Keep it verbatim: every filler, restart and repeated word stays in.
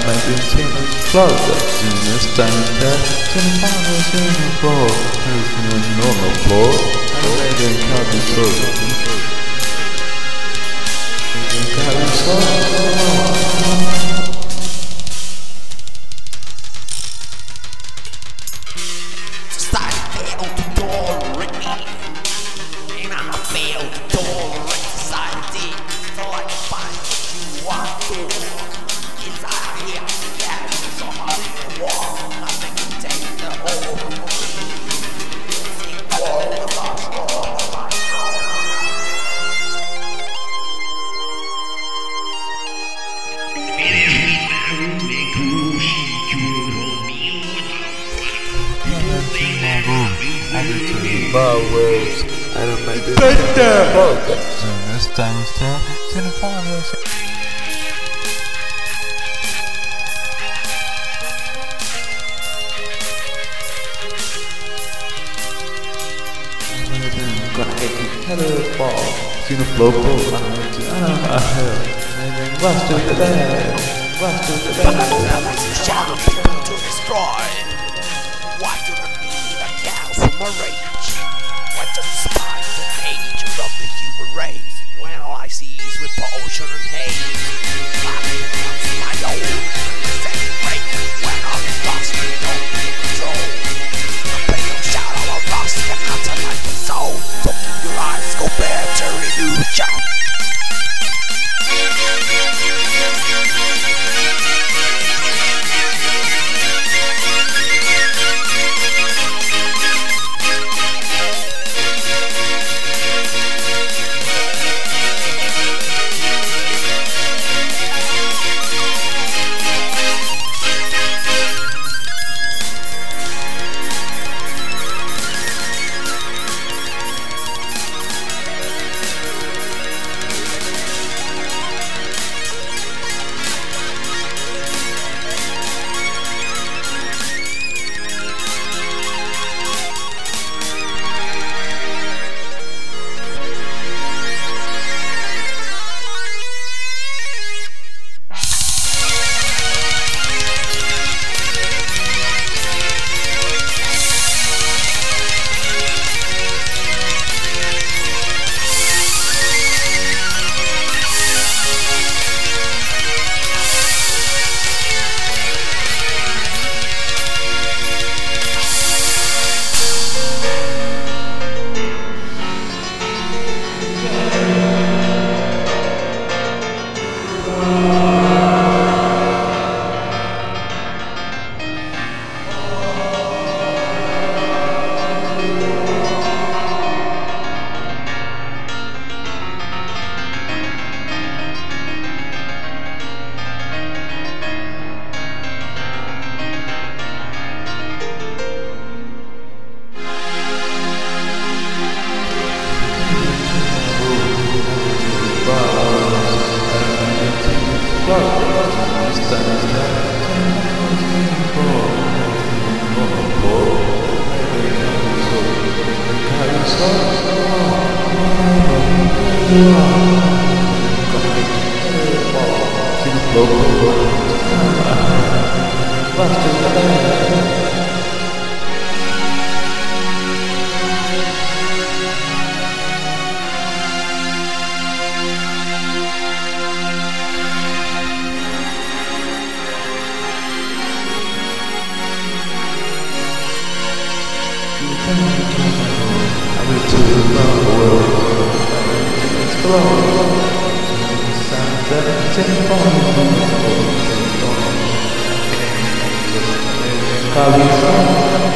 maybe ten closer. In this time that ten finals in the floor. Everything on the floor. I made it copy so. Copy so. Society failed to tolerate me, and I failed to tolerate society. So I can find what you want to. Inside here, yeah, so hard in the wall. Nothing can take the whole of me. Sing all the lost all of my soul. It is me now, make who she could hold me. I just took my words. I don't make it better. So this time instead, ten finals. Gonna get you headed ball. See the flow ball. I know I heard. And then rush to the bed. Rush to the bed. Shadow people to destroy. Why do the need a cow from a rage? What does despise the nature of the human race? When all I see is repulsion and hate, life becomes my own and the same rate. When all is lost and no control, the pain of shadow of loss cannot alight the soul. So keep your eyes go better illusion. Kali